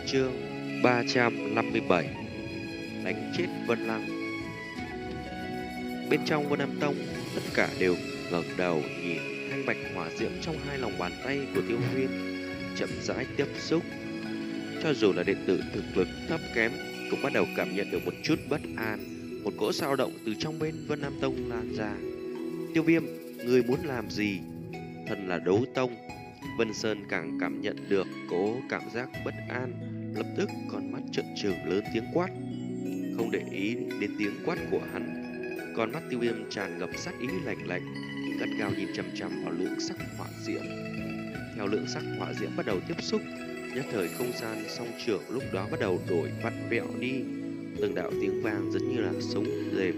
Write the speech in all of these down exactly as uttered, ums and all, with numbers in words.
Chương ba trăm năm mươi bảy. Đánh chết Vân Lăng. Bên trong Vân Nam Tông, tất cả đều ngẩng đầu nhìn thanh bạch hỏa diễm trong hai lòng bàn tay của Tiêu Viêm chậm rãi tiếp xúc. Cho dù là đệ tử thực lực thấp kém cũng bắt đầu cảm nhận được một chút bất an, một cỗ dao động từ trong bên Vân Nam Tông lan ra. Tiêu Viêm, ngươi muốn làm gì? Thần là đấu tông. Vân Sơn càng cảm nhận được cố cảm giác bất an, lập tức con mắt trợn trừng lớn tiếng quát. Không để ý đến tiếng quát của hắn, con mắt Tiêu Viêm tràn ngập sát ý lạnh lạnh, gắt gao nhìn chằm chằm vào lượng sắc hỏa diễm. Theo lượng sắc hỏa diễm bắt đầu tiếp xúc, nhất thời không gian song trường lúc đó bắt đầu đổi vặn vẹo đi, từng đạo tiếng vang giống như là súng rềm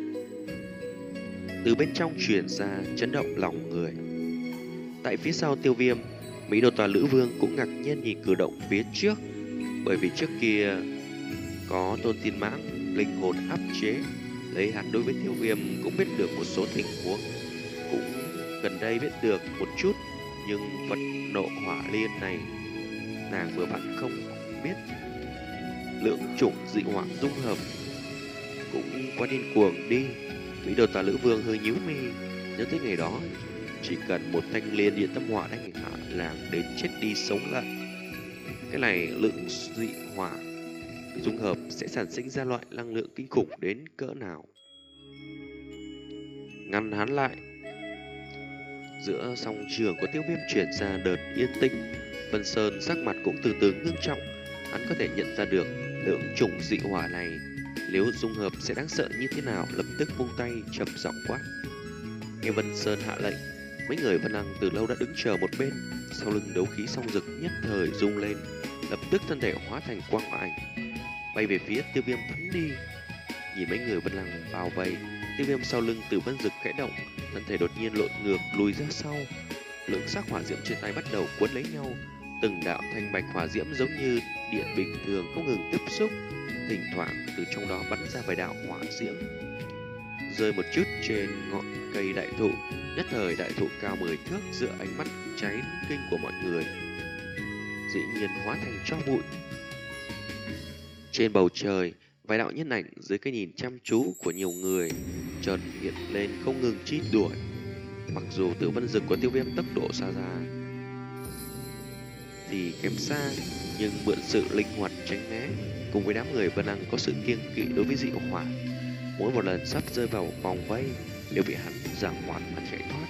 từ bên trong truyền ra, chấn động lòng người. Tại phía sau Tiêu Viêm, Mỹ Đô Tòa Lữ Vương cũng ngạc nhiên nhìn cử động phía trước, bởi vì trước kia có Tôn Tiên Mãng linh hồn áp chế, lấy hắn đối với Tiêu Viêm cũng biết được một số tình huống, cũng gần đây biết được một chút, nhưng vật nộ hỏa liên này nàng vừa vặn không biết. Lưỡng chủng dị hỏa dung hợp cũng quá điên cuồng đi. Mỹ Đô Tòa Lữ Vương hơi nhíu mi, nhớ tới ngày đó chỉ cần một thanh liên điện tâm hỏa đánh hạ làng đến chết đi sống lại. Cái này lượng dị hỏa dung hợp sẽ sản sinh ra loại năng lượng kinh khủng đến cỡ nào. Ngăn hắn lại. Giữa song trường của Tiêu Viêm chuyển ra đợt yên tĩnh. Vân Sơn sắc mặt cũng từ từ ngưng trọng. Hắn có thể nhận ra được lượng chủng dị hỏa này nếu dung hợp sẽ đáng sợ như thế nào, lập tức vung tay trầm giọng quát. Nghe Vân Sơn hạ lệnh, mấy người Vân Lăng từ lâu đã đứng chờ một bên, sau lưng đấu khí song dực nhất thời rung lên, lập tức thân thể hóa thành quang ảnh, bay về phía Tiêu Viêm bắn đi. Nhìn mấy người Vân Lăng bao vây, Tiêu Viêm sau lưng từ vân dực khẽ động, thân thể đột nhiên lộn ngược lùi ra sau. Lượng sắc hỏa diễm trên tay bắt đầu cuốn lấy nhau, từng đạo thanh bạch hỏa diễm giống như điện bình thường không ngừng tiếp xúc, thỉnh thoảng từ trong đó bắn ra vài đạo hỏa diễm, rơi một chút trên ngọn cây đại thụ. Nhất thời đại thụ cao mười thước giữa ánh mắt cháy kinh của mọi người dĩ nhiên hóa thành tro bụi. Trên bầu trời, vài đạo nhân ảnh dưới cái nhìn chăm chú của nhiều người chợt hiện lên không ngừng truy đuổi. Mặc dù tử vân dực của Tiêu Viêm tốc độ xa ra thì kém xa, nhưng mượn sự linh hoạt tránh né cùng với đám người Vân Lăng có sự kiêng kỵ đối với dị hỏa, mỗi một lần sắp rơi vào vòng vây đều bị hắn giằng hoạt mà chạy thoát.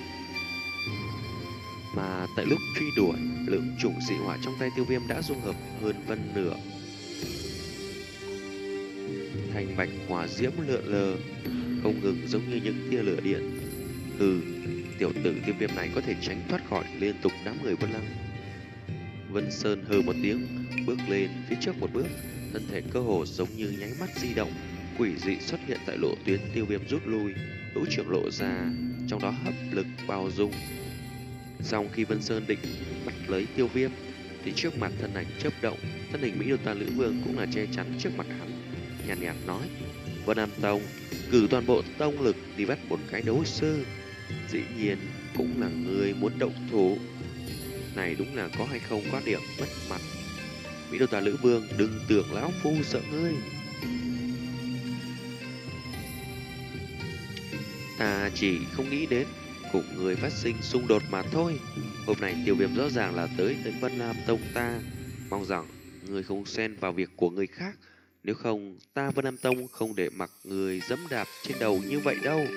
Mà tại lúc truy đuổi, lượng chủng dị hỏa trong tay Tiêu Viêm đã dung hợp hơn phân nửa. Thành bạch hỏa diễm lượn lờ không ngừng giống như những tia lửa điện. Hừ, tiểu tử Tiêu Viêm này có thể tránh thoát khỏi liên tục đám người Vân Lăng. Vân Sơn hừ một tiếng, bước lên phía trước một bước, thân thể cơ hồ giống như nháy mắt di động, quỷ dị xuất hiện tại lộ tuyến Tiêu Viêm rút lui, hữu trưởng lộ ra, trong đó hấp lực bao dung. Sau khi Vân Sơn định bắt lấy Tiêu Viêm, thì trước mặt thân ảnh chớp động, thân hình Mỹ Đô Ta Lữ Vương cũng là che chắn trước mặt hắn, nhàn nhạt nói: Vân Nam Tông cử toàn bộ tông lực đi bắt một cái đấu sư, dĩ nhiên cũng là người muốn động thủ. Này đúng là có hay không có điểm mất mặt. Mỹ Đô Ta Lữ Vương, đừng tưởng lão phu sợ ngươi. Ta chỉ không nghĩ đến cùng người phát sinh xung đột mà thôi. Hôm nay Tiêu Viêm rõ ràng là tới tới Vân Nam Tông ta, mong rằng người không xen vào việc của người khác, nếu không ta Vân Nam Tông không để mặc người dẫm đạp trên đầu như vậy đâu.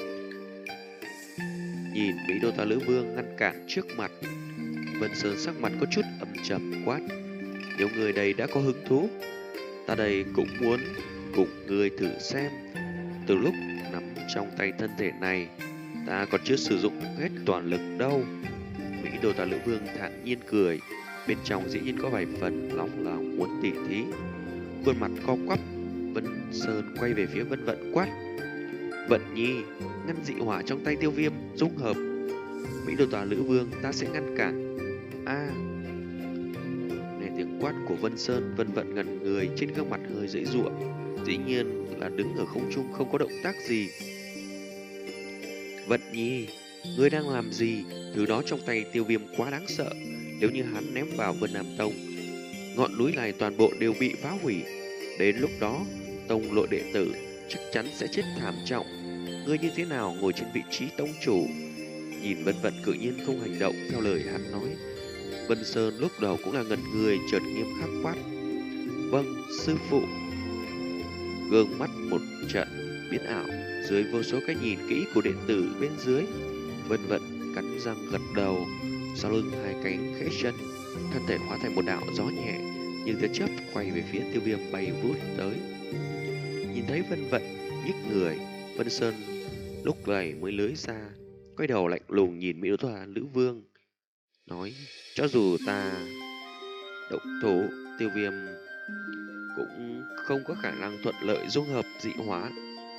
Nhìn Mỹ Đô Ta Lữ Vương ngăn cản trước mặt, Vân Sơn sắc mặt có chút âm trầm quát: Nếu người đây đã có hứng thú, ta đây cũng muốn cùng người thử xem. Từ lúc nắm trong tay thân thể này, ta còn chưa sử dụng hết toàn lực đâu. Mỹ Đô Ta Lữ Vương thản nhiên cười, bên trong dĩ nhiên có vài phần nóng lòng muốn tỉ thí. Khuôn mặt co quắp, Vân Sơn quay về phía Vân Vận quát: Vận Nhi, ngăn dị hỏa trong tay Tiêu Viêm dung hợp. Mỹ Đô Ta Lữ Vương, ta sẽ ngăn cản. A à. Nghe tiếng quát của Vân Sơn, Vân Vận ngẩn người, trên gương mặt hơi dãy giụa, dĩ nhiên là đứng ở không trung không có động tác gì. Vận Nhi, ngươi đang làm gì? Thứ đó trong tay Tiêu Viêm quá đáng sợ, nếu như hắn ném vào Vân Nam Tông, ngọn núi này toàn bộ đều bị phá hủy. Đến lúc đó, tông lộ đệ tử chắc chắn sẽ chết thảm trọng. Ngươi như thế nào ngồi trên vị trí tông chủ? Nhìn Vân Vận cự nhiên không hành động theo lời hắn nói, Vân Sơn lúc đầu cũng là ngẩn người, chợt nghiêm khắc quát: Vâng, sư phụ. Gương mắt một trận biến ảo dưới vô số cái nhìn kỹ của đệ tử bên dưới. Vân Vận cắn răng gật đầu, sau lưng hai cánh khẽ chân, thân thể hóa thành một đạo gió nhẹ, như tia chớp quay về phía Tiêu Viêm bay vút tới. Nhìn thấy Vân Vận nhích người, Vân Sơn lúc này mới lưới ra, quay đầu lạnh lùng nhìn Mỹ Tòa Lữ Vương, nói: cho dù ta động thủ, Tiêu Viêm cũng không có khả năng thuận lợi dung hợp dị hóa.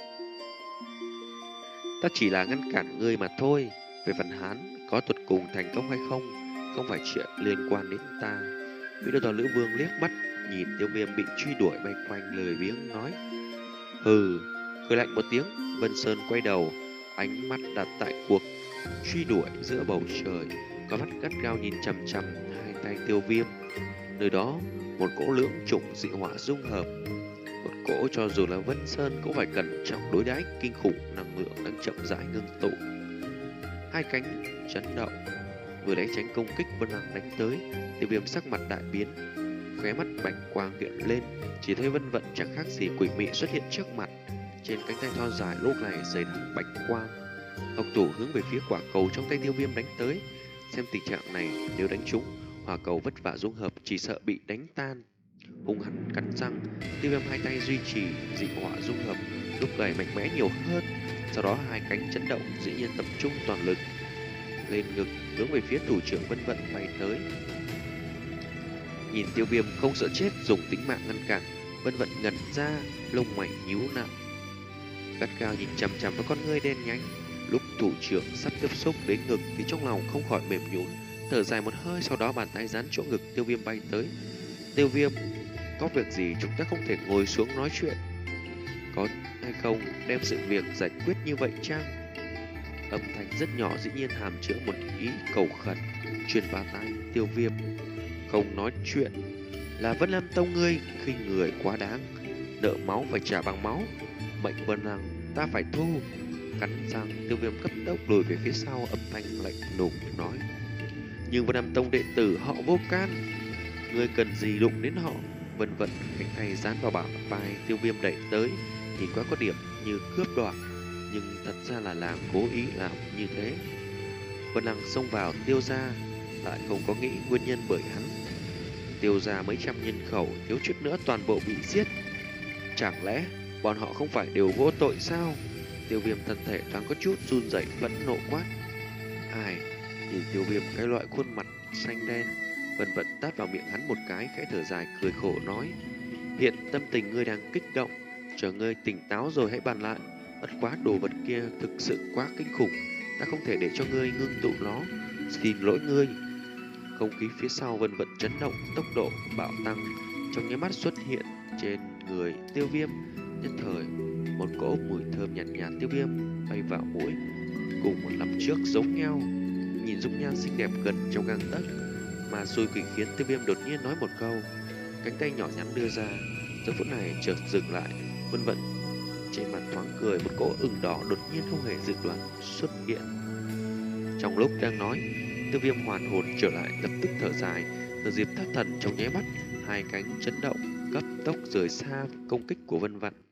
Ta chỉ là ngăn cản ngươi mà thôi. Về phần hắn có tuyệt cùng thành công hay không, không phải chuyện liên quan đến ta. Mỹ Đô Tòa Lữ Vương liếc mắt nhìn Tiêu Viêm bị truy đuổi bay quanh, lời biếng nói: hừ. Cười lạnh một tiếng, Vân Sơn quay đầu, ánh mắt đặt tại cuộc truy đuổi giữa bầu trời, có mắt gắt gao nhìn chằm chằm hai tay Tiêu Viêm. Nơi đó một cỗ lưỡng chủng dị hỏa dung hợp, một cỗ cho dù là Vân Sơn cũng phải cẩn trọng đối đãi kinh khủng năng lượng đang chậm rãi ngưng tụ. Hai cánh chấn động, vừa né tránh công kích Vân Hằng đánh tới, Tiêu Viêm sắc mặt đại biến, khóe mắt bạch quang hiện lên, chỉ thấy Vân Vận chẳng khác gì quỷ mị xuất hiện trước mặt. Trên cánh tay thon dài lúc này dày đặc bạch quang, Ngọc Thủ hướng về phía quả cầu trong tay Tiêu Viêm đánh tới. Xem tình trạng này, nếu đánh trúng, hỏa cầu vất vả dung hợp chỉ sợ bị đánh tan. Hung hăng cắn răng, Tiêu Viêm hai tay duy trì dị hỏa dung hợp, lúc này mạnh mẽ nhiều hơn. Sau đó hai cánh chấn động, dĩ nhiên tập trung toàn lực lên ngực, hướng về phía thủ trưởng Vân Vận bay tới. Nhìn Tiêu Viêm không sợ chết dùng tính mạng ngăn cản, Vân Vận ngẩn ra, lông mày nhíu lại, gắt gao nhìn chằm chằm vào con ngươi đen nhánh. Lúc thủ trưởng sắp tiếp xúc đến ngực thì trong lòng không khỏi mềm nhũn, thở dài một hơi, sau đó bàn tay dán chỗ ngực Tiêu Viêm bay tới. Tiêu Viêm, có việc gì chúng ta không thể ngồi xuống nói chuyện? Có hay không đem sự việc giải quyết như vậy chăng? Âm thanh rất nhỏ dĩ nhiên hàm chứa một ý cầu khẩn truyền vào tai Tiêu Viêm. Không nói chuyện là Vân Lam Tông ngươi khinh người quá đáng, nợ máu phải trả bằng máu. Mệnh Vân Hằng ta phải thu. Cắn răng, Tiêu Viêm cấp tốc lùi về phía sau, âm thanh lạnh lùng nói: nhưng Vân Lam Tông đệ tử họ vô can, ngươi cần gì đụng đến họ? Vân Vận cánh tay dán vào bả vai Tiêu Viêm đẩy tới, nhìn qua có điểm như cướp đoạt, nhưng thật ra là làm cố ý làm như thế. Vân Hằng xông vào Tiêu gia, lại không có nghĩ nguyên nhân bởi hắn. Tiêu gia mấy trăm nhân khẩu thiếu chút nữa toàn bộ bị giết, chẳng lẽ bọn họ không phải đều vô tội sao? Tiêu Viêm thân thể thoáng có chút run rẩy, phẫn nộ quát: ai? Nhìn Tiêu Viêm cái loại khuôn mặt xanh đen, Vân Vận tát vào miệng hắn một cái, khẽ thở dài cười khổ nói: hiện tâm tình ngươi đang kích động, chờ ngươi tỉnh táo rồi hãy bàn lại. Bất quá đồ vật kia thực sự quá kinh khủng, ta không thể để cho ngươi ngưng tụ nó, xin lỗi ngươi. Không khí phía sau Vân Vận chấn động, tốc độ bạo tăng, trong nháy mắt xuất hiện trên người Tiêu Viêm. Nhất thời một cỗ mùi thơm nhàn nhạt, nhạt Tiêu Viêm bay vào mũi, cùng một năm trước giống nhau. Nhìn dung nhan xinh đẹp gần trong gang tấc, mà xui quỷ khiến Tiêu Viêm đột nhiên nói một câu, cánh tay nhỏ nhắn đưa ra. Giờ phút này chợt dừng lại, Vân Vận trên mặt thoáng cười, một cỗ ửng đỏ đột nhiên không hề dự đoán xuất hiện. Trong lúc đang nói, Tiêu Viêm hoàn hồn trở lại, lập tức thở dài, từ dịp thất thần trong nháy mắt, hai cánh chấn động, cấp tốc rời xa công kích của Vân Vận.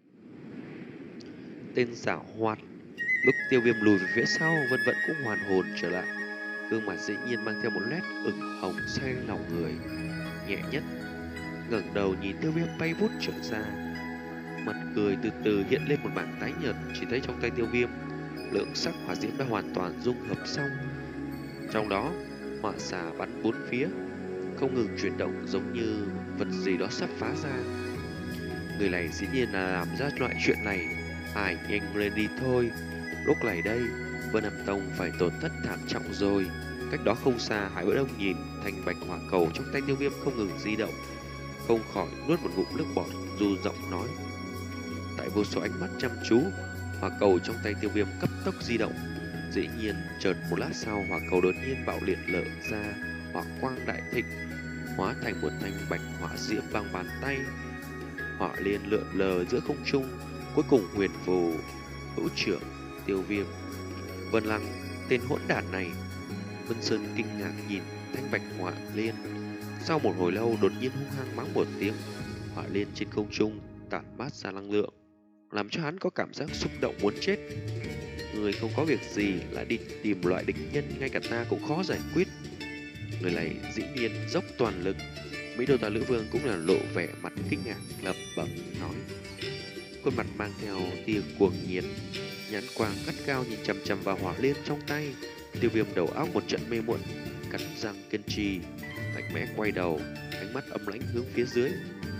Tên giảo hoạt. Lúc Tiêu Viêm lùi về phía sau, Vân Vận cũng hoàn hồn trở lại, gương mặt dĩ nhiên mang theo một nét ửng hồng say lòng người. Nhẹ nhất ngẩng đầu nhìn Tiêu Viêm bay vút trở ra, mặt cười từ từ hiện lên một mảng tái nhợt. Chỉ thấy trong tay Tiêu Viêm, lượng sắc hỏa diễm đã hoàn toàn dung hợp xong, trong đó hỏa xà bắn bốn phía, không ngừng chuyển động giống như vật gì đó sắp phá ra. Người này dĩ nhiên là làm ra loại chuyện này, ai nhanh lên đi thôi. Lúc này đây, Vân Nam Tông phải tổn thất thảm trọng rồi. Cách đó không xa, Hải Bất Đông nhìn thành bạch hỏa cầu trong tay Tiêu Viêm không ngừng di động, không khỏi nuốt một ngụm nước bọt, dù giọng nói. Tại vô số ánh mắt chăm chú, hỏa cầu trong tay Tiêu Viêm cấp tốc di động. Dĩ nhiên chợt một lát sau, hỏa cầu đột nhiên bạo liệt lở ra, hỏa quang đại thịnh, hóa thành một thanh bạch hỏa diễm bằng bàn tay. Hỏa liên lượn lờ giữa không trung, cuối cùng huyền phù hữu trưởng Tiêu Viêm. Vân Lăng, tên hỗn đản này. Vân Sơn kinh ngạc nhìn thanh bạch hỏa liên. Sau một hồi lâu đột nhiên hung hăng mắng một tiếng. Hỏa liên trên không trung tản mát ra năng lượng, làm cho hắn có cảm giác xúc động muốn chết. Người không có việc gì lại đi tìm loại địch nhân ngay cả ta cũng khó giải quyết. Người này dĩ nhiên dốc toàn lực. Mỹ Đô Tà Lữ Vương cũng là lộ vẻ mặt kinh ngạc, lẩm bẩm nói, khuôn mặt mang theo tia cuồng nhiệt, nhãn quang gắt cao nhìn chằm chằm vào hỏa liên trong tay. Tiêu Viêm đầu óc một trận mê muội, cắn răng kiên trì, mạnh mẽ quay đầu, ánh mắt âm lãnh hướng phía dưới.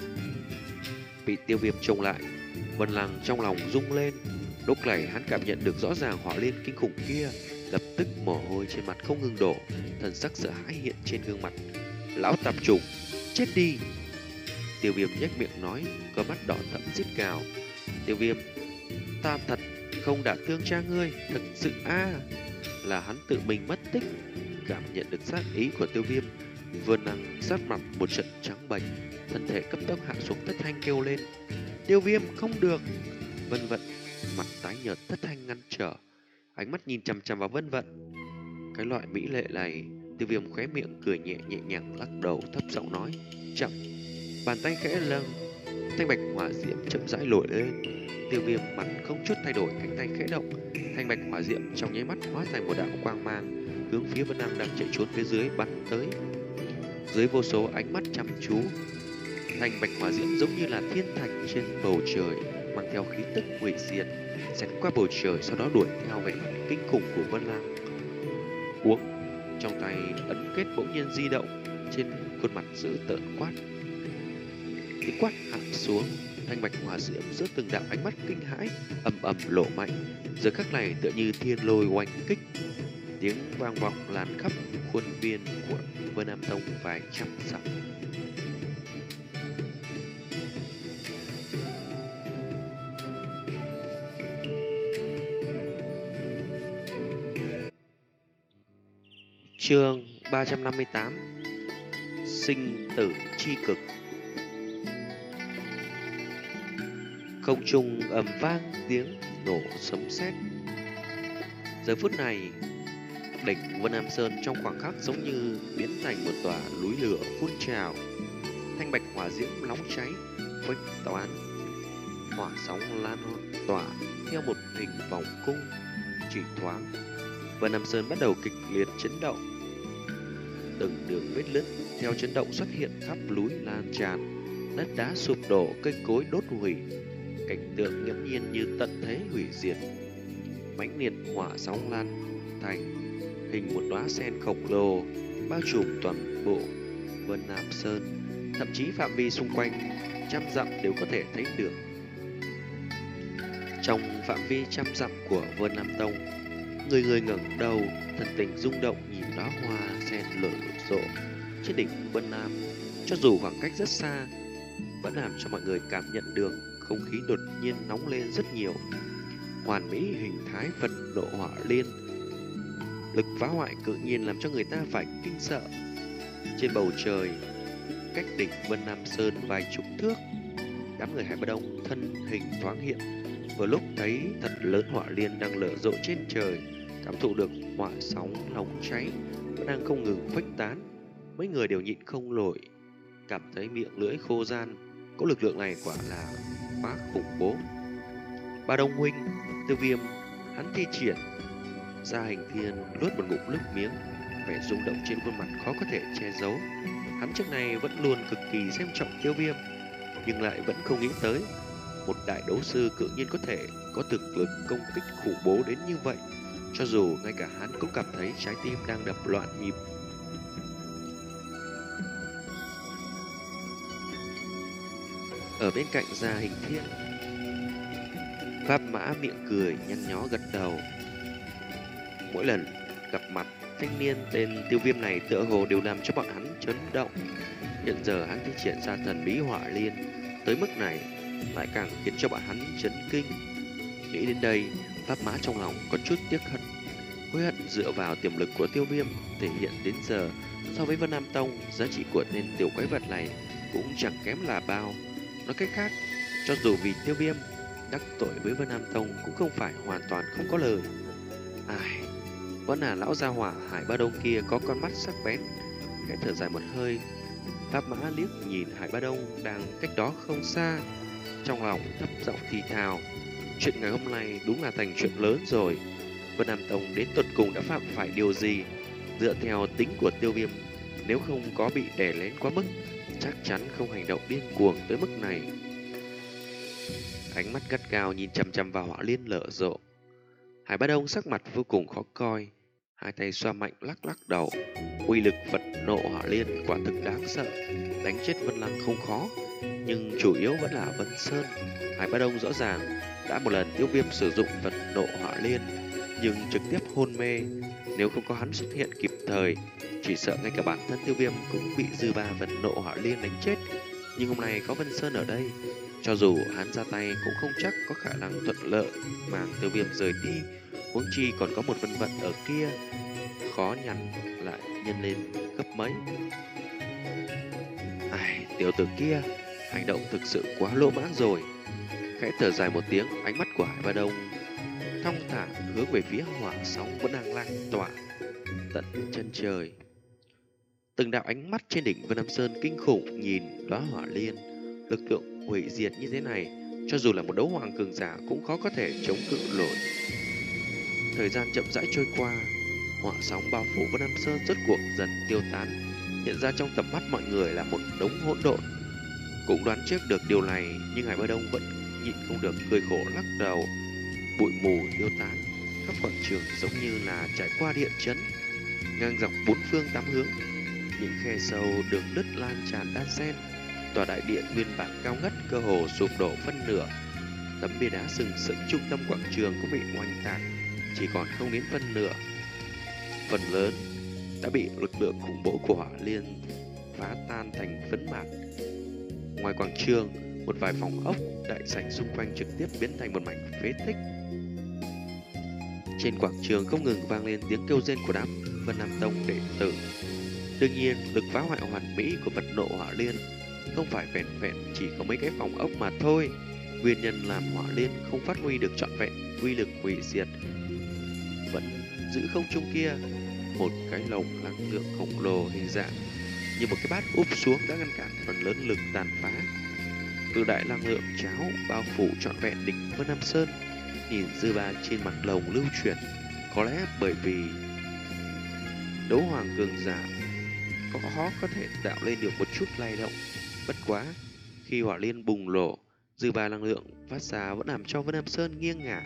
Bị Tiêu Viêm trông lại, Vân Lăng trong lòng rung lên. Lúc này hắn cảm nhận được rõ ràng hỏa liên kinh khủng kia, lập tức mồ hôi trên mặt không ngừng đổ, thần sắc sợ hãi hiện trên gương mặt. Lão tạp chủng, chết đi! Tiêu Viêm nhếch miệng nói, có mắt đỏ thẫm rít gào. Tiêu Viêm, ta thật không đả thương cha ngươi, thật sự a à. Là hắn tự mình mất tích. Cảm nhận được sát ý của Tiêu Viêm, Vân Lăng sát mặt một trận trắng bệch, thân thể cấp tốc hạ xuống. Thất Thanh kêu lên, Tiêu Viêm không được! Vân Vận mặt tái nhợt, Thất Thanh ngăn trở, ánh mắt nhìn chằm chằm vào Vân Vận. Cái loại mỹ lệ này. Tiêu Viêm khóe miệng cười nhẹ nhẹ nhàng lắc đầu thấp giọng nói, chậm. Bàn tay khẽ lâng, thanh bạch hỏa diễm chậm rãi nổi lên. Tiêu Viêm mặt không chút thay đổi, cánh tay khẽ động, thanh bạch hỏa diễm trong nháy mắt hóa thành một đạo quang mang, hướng phía Vân Lăng đang chạy trốn phía dưới bắn tới. Dưới vô số ánh mắt chăm chú, thanh bạch hỏa diễm giống như là thiên thạch trên bầu trời, mang theo khí tức hủy diệt, xẹt qua bầu trời, sau đó đuổi theo vẻ kinh khủng của Vân Lăng. Uống. Trong tay ấn kết bỗng nhiên di động, trên khuôn mặt dữ tợn quát. Tiếng quát hạ xuống, thanh bạch hỏa diễm giữa từng đạo ánh mắt kinh hãi ầm ầm lộ mạnh. Giờ khắc này tựa như thiên lôi oanh kích, tiếng vang vọng lan khắp khuôn viên của Vân Nam Tông vài trăm dặm. Chương ba trăm năm mươi tám. Sinh tử chi cực. Không trung ầm vang tiếng nổ sấm sét. Giờ phút này, đỉnh Vân Nam Sơn trong khoảng khắc giống như biến thành một tòa núi lửa phun trào. Thanh bạch hỏa diễm nóng cháy, khuếch tán, hỏa sóng lan tỏa theo một hình vòng cung. Chỉ thoáng, Vân Nam Sơn bắt đầu kịch liệt chấn động. Từng đường vết nứt theo chấn động xuất hiện khắp núi lan tràn, đất đá sụp đổ, cây cối đốt hủy, cảnh tượng nghiễm nhiên như tận thế hủy diệt. Mãnh liệt hỏa sóng lan thành hình một đóa sen khổng lồ, bao trùm toàn bộ Vân Nam Sơn, thậm chí phạm vi xung quanh trăm dặm đều có thể thấy được. Trong phạm vi trăm dặm của Vân Nam Tông, người người ngẩng đầu, thần tình rung động nhìn đóa hoa sen nở rộ trên đỉnh Vân Nam. Cho dù khoảng cách rất xa, vẫn làm cho mọi người cảm nhận được không khí đột nhiên nóng lên rất nhiều. Hoàn mỹ hình thái Phật nộ hỏa liên, lực phá hoại tự nhiên làm cho người ta phải kinh sợ. Trên bầu trời, cách đỉnh Vân Nam Sơn vài chục thước, đám người Hải Ba Đông thân hình thoáng hiện, vừa lúc thấy thật lớn hỏa liên đang lở rộ trên trời, cảm thụ được hỏa sóng nóng cháy vẫn đang không ngừng khuếch tán. Mấy người đều nhịn không nổi, cảm thấy miệng lưỡi khô ran. Có lực lượng này quả là quá khủng bố. Ba Đông huynh, Tiêu Viêm, hắn thi triển ra hành thiên, nuốt một ngụm nước miếng, vẻ rung động trên khuôn mặt khó có thể che giấu. Hắn trước này vẫn luôn cực kỳ xem trọng Tiêu Viêm, nhưng lại vẫn không nghĩ tới một đại đấu sư cự nhiên có thể có thực lực công kích khủng bố đến như vậy. Cho dù ngay cả hắn cũng cảm thấy trái tim đang đập loạn nhịp. Ở bên cạnh Gia Hình Thiên, Pháp Mã miệng cười nhăn nhó gật đầu. Mỗi lần gặp mặt thanh niên tên Tiêu Viêm này tựa hồ đều làm cho bọn hắn chấn động. Hiện giờ hắn thi triển ra thần bí hỏa liên tới mức này lại càng khiến cho bọn hắn chấn kinh. Nghĩ đến đây, Pháp Mã trong lòng có chút tiếc hận. Hối hận dựa vào tiềm lực của Tiêu Viêm thể hiện đến giờ, so với Vân Nam Tông, giá trị của tên tiểu quái vật này cũng chẳng kém là bao. Nói cách khác, cho dù vì Tiêu Viêm đắc tội với Vân Nam Tông cũng không phải hoàn toàn không có lời. Ai, vẫn là lão gia hỏa Hải Ba Đông kia có con mắt sắc bén. Khẽ thở dài một hơi, Pháp Mã liếc nhìn Hải Ba Đông đang cách đó không xa, trong lòng thấp giọng thì thào. Chuyện ngày hôm nay đúng là thành chuyện lớn rồi. Vân Nam Tông đến tột cùng đã phạm phải điều gì? Dựa theo tính của Tiêu Viêm, nếu không có bị đè lén quá mức, chắc chắn không hành động điên cuồng tới mức này. Ánh mắt gắt gao nhìn chằm chằm vào Hỏa Liên lở rộ. Hải Ba Đông sắc mặt vô cùng khó coi, hai tay xoa mạnh lắc lắc đầu. Uy lực Phật nộ Hỏa Liên quả thực đáng sợ, đánh chết Vân Lăng không khó, nhưng chủ yếu vẫn là Vân Sơn. Hải Ba Đông rõ ràng đã một lần Tiêu Viêm sử dụng Phật nộ Hỏa Liên, nhưng trực tiếp hôn mê. Nếu không có hắn xuất hiện kịp thời, chỉ sợ ngay cả bản thân Tiêu Viêm cũng bị dư ba Phật nộ Hỏa Liên đánh chết. Nhưng hôm nay có Vân Sơn ở đây, cho dù hắn ra tay cũng không chắc có khả năng thuận lợi mang Tiêu Viêm rời đi. Huống chi còn có một vân vận ở kia, khó nhằn lại nhân lên gấp mấy. Ai, tiểu tử kia hành động thực sự quá lỗ mãng rồi. Khẽ thở dài một tiếng, ánh mắt của Hải Ba Đông thong thả hướng về phía hỏa sóng vẫn đang lan tỏa tận chân trời. Từng đạo ánh mắt trên đỉnh Vân Nam Sơn kinh khủng nhìn đóa hỏa liên, lực lượng hủy diệt như thế này, cho dù là một đấu hoàng cường giả cũng khó có thể chống cự nổi. Thời gian chậm rãi trôi qua, hỏa sóng bao phủ Vân Nam Sơn rốt cuộc dần tiêu tán, hiện ra trong tầm mắt mọi người là một đống hỗn độn. Cũng đoán trước được điều này, nhưng Hải Ba Đông vẫn nhịn không được cười khổ lắc đầu. Bụi mù tiêu tán, khắp quảng trường giống như là trải qua địa chấn, ngang dọc bốn phương tám hướng, những khe sâu đường đất lan tràn đan xen. Tòa đại điện nguyên bản cao ngất cơ hồ sụp đổ phân nửa, tấm bia đá sừng sững trung tâm quảng trường cũng bị oanh tạc, chỉ còn không đến phân nửa. Phần lớn đã bị lực lượng khủng bố của Hỏa Liên phá tan thành phấn mạt. Ngoài quảng trường, một vài phòng ốc đại sảnh xung quanh trực tiếp biến thành một mảnh phế tích. Trên quảng trường không ngừng vang lên tiếng kêu rên của đám Vân Nam Tông đệ tử. Đương nhiên, lực phá hoại hoàn mỹ của vật nộ Hỏa Liên không phải vẹn vẹn chỉ có mấy cái phòng ốc mà thôi. Nguyên nhân làm Hỏa Liên không phát huy được trọn vẹn uy lực hủy diệt vẫn giữ không trung kia. Một cái lồng năng lượng khổng lồ hình dạng như một cái bát úp xuống đã ngăn cản phần lớn lực tàn phá. Cự đại năng lượng cháo bao phủ trọn vẹn đỉnh Vân Nam Sơn. Nhìn dư ba trên mặt lồng lưu chuyển, có lẽ bởi vì đấu hoàng cường giả có khó có thể tạo lên được một chút lay động. Bất quá, khi Hỏa Liên bùng nổ, dư ba năng lượng phát ra vẫn làm cho Vân Nam Sơn nghiêng ngả.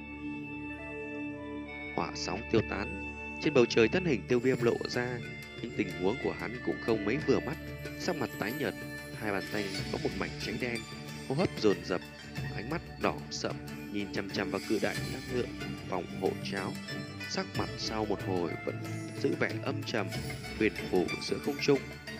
Hỏa sóng tiêu tán, trên bầu trời thân hình Tiêu Viêm lộ ra, nhưng tình huống của hắn cũng không mấy vừa mắt. Sắc mặt tái nhợt, hai bàn tay có một mảnh cháy đen, hô hấp dồn dập, ánh mắt đỏ sậm nhìn chằm chằm vào cự đại năng lượng phòng hộ cháo. Sắc mặt sau một hồi vẫn giữ vẻ âm trầm, huyền phù giữa không trung.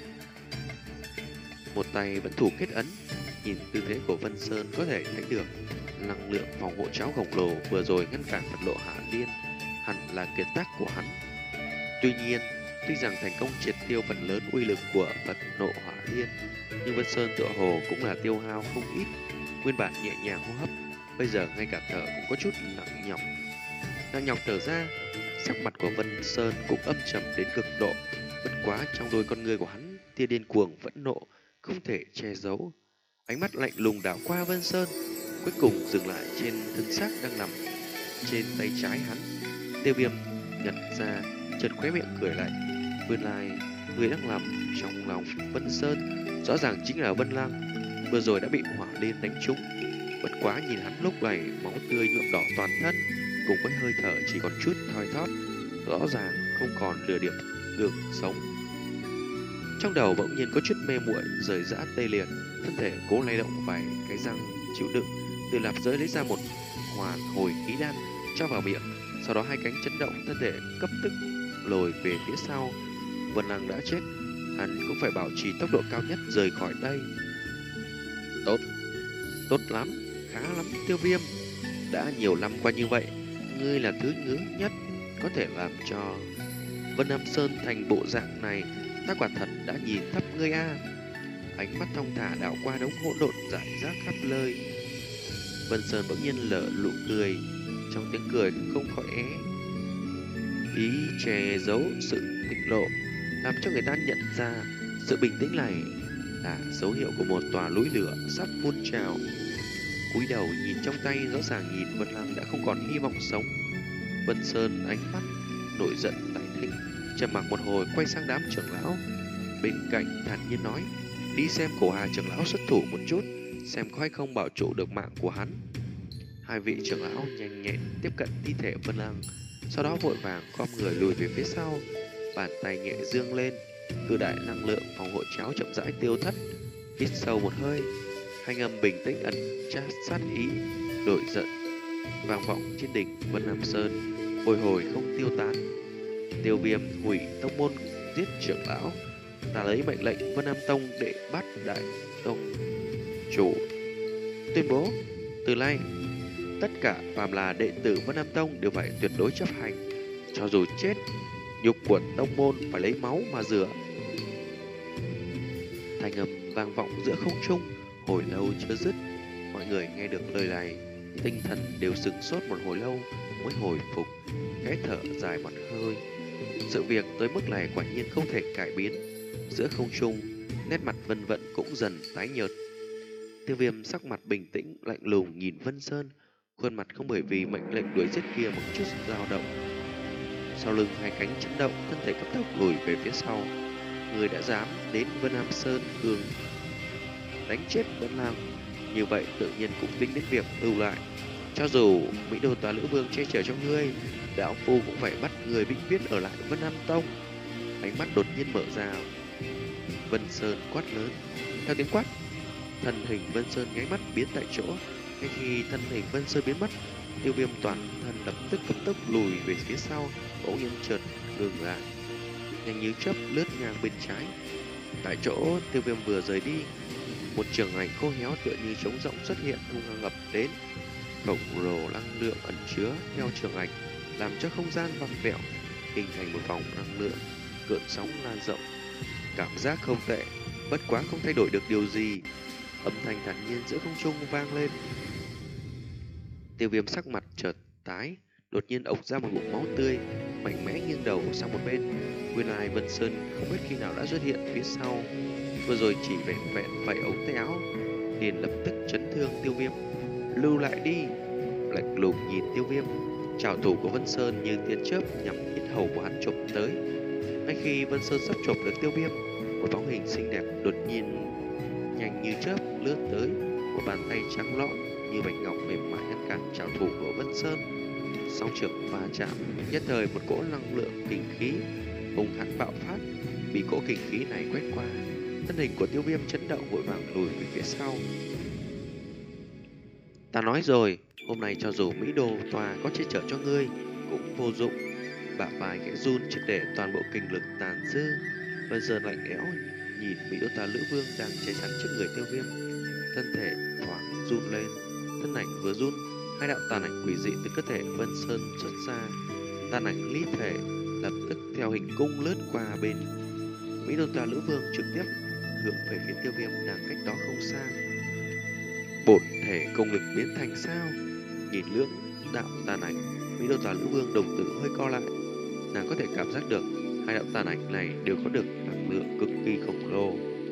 Một tay vẫn thủ kết ấn, nhìn tư thế của Vân Sơn có thể thấy được năng lượng phòng hộ cháo khổng lồ vừa rồi ngăn cản Phật lộ Hạ Liên hẳn là kiệt tác của hắn. Tuy nhiên, tuy rằng thành công triệt tiêu phần lớn uy lực của Phật nộ Hỏa Liên, nhưng Vân Sơn tựa hồ cũng là tiêu hao không ít. Nguyên bản nhẹ nhàng hô hấp, bây giờ ngay cả thở cũng có chút nặng nhọc. Nặng nhọc thở ra, sắc mặt của Vân Sơn cũng âm trầm đến cực độ. Bất quá trong đôi con người của hắn, tia điên cuồng phẫn nộ không thể che giấu. Ánh mắt lạnh lùng đảo qua Vân Sơn, cuối cùng dừng lại trên thân xác đang nằm trên tay trái hắn. Tiêu Viêm nhận ra, chợt khóe miệng cười lạnh. Nguyên lai người đang nằm trong lòng Vân Sơn rõ ràng chính là Vân Lăng, vừa rồi đã bị Hỏa Liên đánh trúng. Bất quá nhìn hắn lúc này, máu tươi nhuộm đỏ toàn thân, cùng với hơi thở chỉ còn chút thoi thóp, rõ ràng không còn nửa điểm gượng sống. Trong đầu bỗng nhiên có chút mê muội, rời rã tê liệt, thân thể cố lay động vài cái răng chịu đựng, từ lạp giới lấy ra một hoàn hồi khí đan cho vào miệng, sau đó hai cánh chấn động, thân thể cấp tức lùi về phía sau. Vân Lăng đã chết, hắn cũng phải bảo trì tốc độ cao nhất rời khỏi đây. Tốt, tốt lắm, khá lắm Tiêu Viêm. Đã nhiều năm qua như vậy, ngươi là thứ ngứa nhất, có thể làm cho Vân Nam Sơn thành bộ dạng này, ta quả thật đã nhìn thấp ngươi a. Ánh mắt thong thả đảo qua đống hỗn độn rải rác khắp nơi. Vân Sơn bỗng nhiên lở nụ cười, trong tiếng cười không khỏi é ý che giấu sự thịnh nộ, làm cho người ta nhận ra sự bình tĩnh này là dấu hiệu của một tòa núi lửa sắp phun trào. Cúi đầu nhìn trong tay, rõ ràng nhìn Vân Lăng đã không còn hy vọng sống. Vân Sơn ánh mắt nổi giận tái thịnh, trầm mặc một hồi quay sang đám trưởng lão bên cạnh thản nhiên nói: đi xem cổ Hà trưởng lão xuất thủ một chút, xem có hay không bảo trụ được mạng của hắn. Hai vị trưởng lão nhanh nhẹn tiếp cận thi thể Vân Lăng, sau đó vội vàng khom người lùi về phía sau, bàn tay nhẹ dương lên, cự đại năng lượng phòng hộ cháo chậm rãi tiêu thất. Hít sâu một hơi, thanh âm bình tĩnh ẩn chát sát ý, đổi giận vang vọng trên đỉnh Vân Nam Sơn, bồi hồi không tiêu tán. Tiêu Viêm hủy tông môn, giết trưởng lão, ta lấy mệnh lệnh Vân Nam Tông để bắt đại tông chủ, tuyên bố từ nay tất cả phàm là đệ tử Vân Nam Tông đều phải tuyệt đối chấp hành, cho dù chết, nhục của tông môn phải lấy máu mà rửa. Thanh âm vang vọng giữa không trung, hồi lâu chưa dứt. Mọi người nghe được lời này, tinh thần đều sửng sốt một hồi lâu mới hồi phục, khẽ thở dài một hơi. Sự việc tới mức này quả nhiên không thể cải biến. Giữa không trung, nét mặt Vân Vận cũng dần tái nhợt. Tiêu Viêm sắc mặt bình tĩnh lạnh lùng nhìn Vân Sơn, khuôn mặt không bởi vì mệnh lệnh đuổi giết kia một chút dao động. Sau lưng hai cánh chấn động, thân thể cấp tốc lùi về phía sau. Người đã dám đến Vân Nam Sơn cường đánh chết Vân Lăng, như vậy tự nhiên cũng tính đến việc lưu lại. Cho dù Mỹ Đô Tòa Lữ Vương che chở cho ngươi, đạo phu cũng phải bắt người vĩnh viễn ở lại Vân Nam Tông. Ánh mắt đột nhiên mở ra, Vân Sơn quát lớn. Theo tiếng quát, thân hình Vân Sơn nháy mắt biến tại chỗ. Ngay khi thân hình Vân Sơn biến mất, Tiêu Viêm toàn thân lập tức cấp tốc lùi về phía sau, bỗng nhiên chợt ngừng lại, nhanh như chớp lướt ngang bên trái. Tại chỗ Tiêu Viêm vừa rời đi, một trường ảnh khô héo tựa như trống rỗng xuất hiện hung hăng ập đến. Khổng lồ năng lượng ẩn chứa theo trường ảnh làm cho không gian vặn vẹo, hình thành một vòng năng lượng cơn sóng lan rộng. Cảm giác không tệ, bất quá không thay đổi được điều gì. Âm thanh thản nhiên giữa không trung vang lên. Tiêu Viêm sắc mặt chợt tái, đột nhiên ộc ra một ngụm máu tươi, mạnh mẽ nghiêng đầu sang một bên. Nguyên lai Vân Sơn không biết khi nào đã xuất hiện phía sau, vừa rồi chỉ vẹn vẹn vẩy ống tay áo, liền lập tức chấn thương Tiêu Viêm. Lưu lại đi! Lạnh lùng nhìn Tiêu Viêm, trảo thủ của Vân Sơn như tia chớp nhằm yết hầu của hắn chộp tới. Ngay khi Vân Sơn sắp chộp được Tiêu Viêm, một bóng hình xinh đẹp đột nhiên nhanh như chớp lướt tới, một bàn tay trắng lõn như bạch ngọc mềm mại ngăn cản trảo thủ của Vân Sơn. Song trường va chạm, nhất thời một cỗ năng lượng kinh khí hùng hãn bạo phát, bị cỗ kinh khí này quét qua, thân hình của Tiêu Viêm chấn động vội vàng lùi về phía sau. Ta nói rồi, hôm nay cho dù Mỹ Đô Tòa có che chở cho ngươi cũng vô dụng. Bả vai khẽ run triệt để toàn bộ kinh lực tàn dư. Vân Sơn lạnh lẽo nhìn Mỹ Đô Tòa Lữ Vương đang che chắn trước người Tiêu Viêm, thân thể thoáng run lên. Thân ảnh vừa run, hai đạo tàn ảnh quỷ dị từ cơ thể Vân Sơn xuất ra. Tàn ảnh ly thể lập tức theo hình cung lướt qua bên Mỹ Đô Tòa Lữ Vương, trực tiếp hướng về phía Tiêu Viêm đang cách đó không xa. Bổn thể công lực biến thành sao? Nhìn lưỡng đạo tàn ảnh, Mỹ Đô Tòa Lữ Vương đồng tử hơi co lại. Nàng có thể cảm giác được hai đạo tàn ảnh này đều có được năng lượng cực kỳ khổng lồ.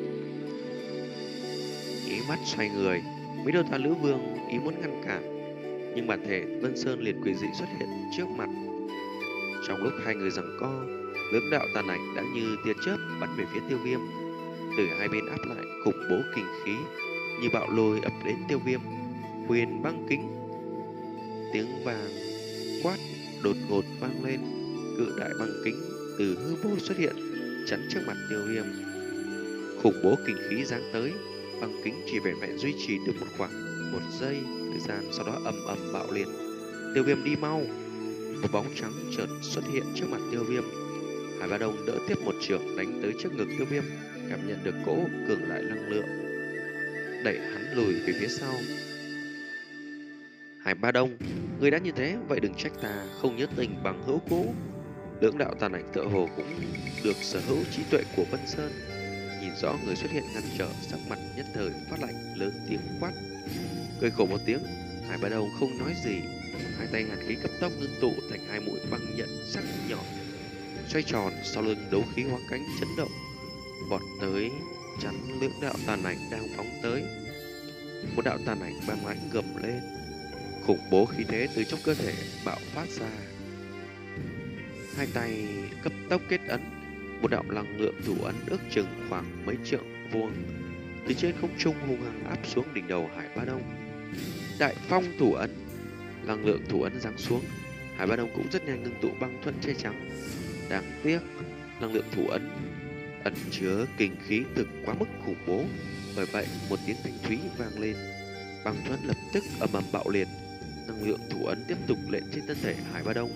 Ý mắt xoay người, Mỹ Đô Tòa Lữ Vương ý muốn ngăn cản, nhưng bản thể Vân Sơn liền quỷ dị xuất hiện trước mặt. Trong lúc hai người giằng co, lưỡng đạo tàn ảnh đã như tia chớp bắn về phía Tiêu Viêm. Từ hai bên áp lại khủng bố kinh khí như bạo lôi ập đến Tiêu Viêm. Huyền băng kính, tiếng vàng quát đột ngột vang lên, cự đại băng kính từ hư vô xuất hiện chắn trước mặt Tiêu Viêm. Khủng bố kinh khí giáng tới, băng kính chỉ vẹn vẹn duy trì được một khoảng một giây thời gian, sau đó ầm ầm bạo liệt. Tiêu Viêm đi mau! Một bóng trắng chợt xuất hiện trước mặt Tiêu Viêm. Hải Ba Đông đỡ tiếp một trường đánh tới trước ngực Tiêu Viêm, cảm nhận được cỗ cường đại năng lượng, đẩy hắn lùi về phía sau. Hải Ba Đông, người đã như thế, vậy đừng trách ta không nhớ tình bằng hữu cũ. Lưỡng đạo tàn ảnh tựa hồ cũng được sở hữu trí tuệ của Vân Sơn. Nhìn rõ người xuất hiện ngăn trở, sắc mặt nhất thời phát lạnh, lớn tiếng quát. Cười khổ một tiếng, Hải Ba Đông không nói gì. Hai tay hàn khí cấp tốc ngưng tụ thành hai mũi băng nhận sắc nhọn, xoay tròn sau lưng đấu khí hóa cánh chấn động, vọt tới chắn lưỡng đạo tàn ảnh đang phóng tới. Một đạo tàn ảnh băng lãnh gầm lên, khủng bố khí thế từ trong cơ thể bạo phát ra. Hai tay cấp tốc kết ấn, một đạo năng lượng thủ ấn ước chừng khoảng mấy trượng vuông từ trên không trung hung hăng áp xuống đỉnh đầu Hải Ba Đông. Đại phong thủ ấn, năng lượng thủ ấn giáng xuống, Hải Ba Đông cũng rất nhanh ngưng tụ băng thuẫn che chắn. Đáng tiếc, năng lượng thủ ấn ẩn chứa kinh khí thực quá mức khủng bố, bởi vậy một tiếng thanh thúy vang lên, băng thuẫn lập tức ầm ầm bạo liệt. Năng lượng thủ ấn tiếp tục lệnh trên thân thể Hải Ba Đông.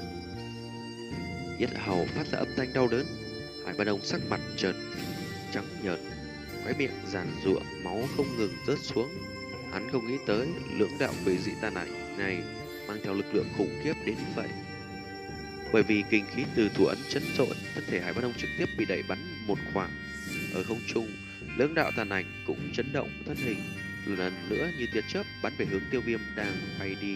Yết hầu phát ra âm thanh đau đớn, Hải Ba Đông sắc mặt chợt trắng nhợt, khóe miệng giàn giụa, máu không ngừng rớt xuống. Hắn không nghĩ tới lưỡng đạo quỷ dị tàn ảnh này mang theo lực lượng khủng khiếp đến như vậy. Bởi vì kinh khí từ thủ ấn chấn trội, thân thể Hải Ba Đông trực tiếp bị đẩy bắn một khoảng. Ở không trung, lưỡng đạo tàn ảnh cũng chấn động thân hình, lần nữa như tia chớp bắn về hướng Tiêu Viêm đang bay đi.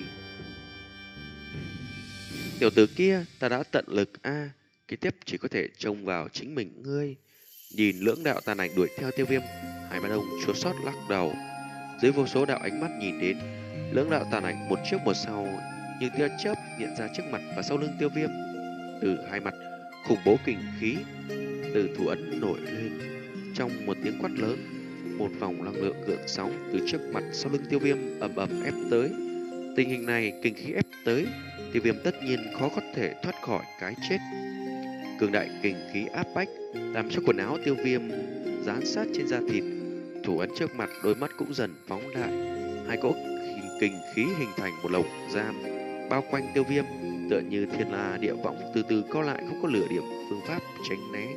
Tiểu tử kia, ta đã tận lực a, à, kế tiếp chỉ có thể trông vào chính mình ngươi. Nhìn lưỡng đạo tàn ảnh đuổi theo Tiêu Viêm, Hải Ba Đông chua xót lắc đầu. Dưới vô số đạo ánh mắt nhìn đến, lưỡng đạo tàn ảnh một trước một sau như tia chớp hiện ra trước mặt và sau lưng Tiêu Viêm. Từ hai mặt, khủng bố kình khí từ thủ ấn nổi lên. Trong một tiếng quát lớn, một vòng năng lượng gợn sóng từ trước mặt sau lưng Tiêu Viêm ầm ầm ép tới. Tình hình này, kình khí ép tới, Tiêu Viêm tất nhiên khó có thể thoát khỏi cái chết. Cường đại kình khí áp bách làm cho quần áo Tiêu Viêm dán sát trên da thịt. Thủ ấn trước mặt, đôi mắt cũng dần phóng đại. Hai cỗ kình khí hình thành một lồng giam bao quanh Tiêu Viêm, tựa như thiên la địa võng từ từ co lại, không có lửa điểm phương pháp tránh né.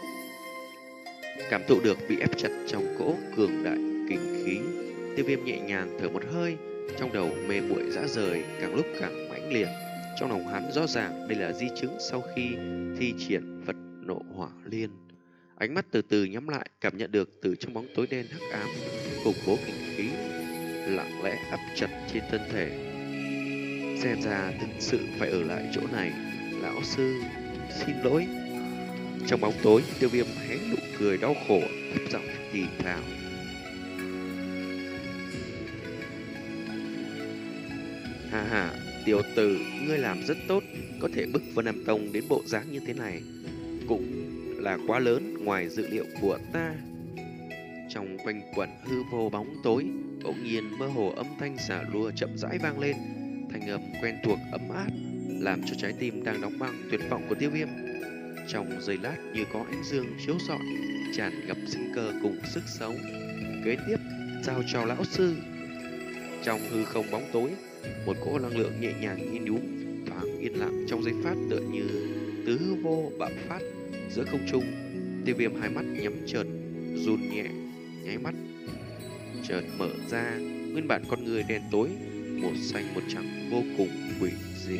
Cảm thụ được bị ép chặt trong cỗ cường đại kình khí, Tiêu Viêm nhẹ nhàng thở một hơi, trong đầu mê muội dã rời càng lúc càng mãnh liệt. Trong lòng hắn rõ ràng đây là di chứng sau khi thi triển Phật Nộ Hỏa Liên. Ánh mắt từ từ nhắm lại, cảm nhận được từ trong bóng tối đen hắc ám, khủng bố kinh khí lặng lẽ áp chặt trên thân thể. Xem ra thực sự phải ở lại chỗ này, lão sư, xin lỗi. Trong bóng tối, Tiêu Viêm hé nụ cười đau khổ, thấp giọng thì thào. Hà hà, tiểu tử, ngươi làm rất tốt, có thể bức Vân Nam Tông đến bộ dáng như thế này, cũng là quá lớn ngoài dự liệu của ta. Trong quanh quẩn hư vô bóng tối, bỗng nhiên mơ hồ âm thanh xả lùa chậm rãi vang lên, thanh âm quen thuộc ấm áp, làm cho trái tim đang đóng băng tuyệt vọng của Tiêu Viêm trong giây lát như có ánh dương chiếu rọi, tràn ngập sinh cơ cùng sức sống. Kế tiếp, giao cho lão sư. Trong hư không bóng tối, một cỗ năng lượng nhẹ nhàng như nhúm, thoáng yên lặng trong giây phát, tựa như tứ hư vô bạo phát giữa không trung. Tiêu Viêm hai mắt nhắm chợt run nhẹ, nháy mắt chợt mở ra, nguyên bản con người đen tối, một xanh một trắng vô cùng quỷ dị.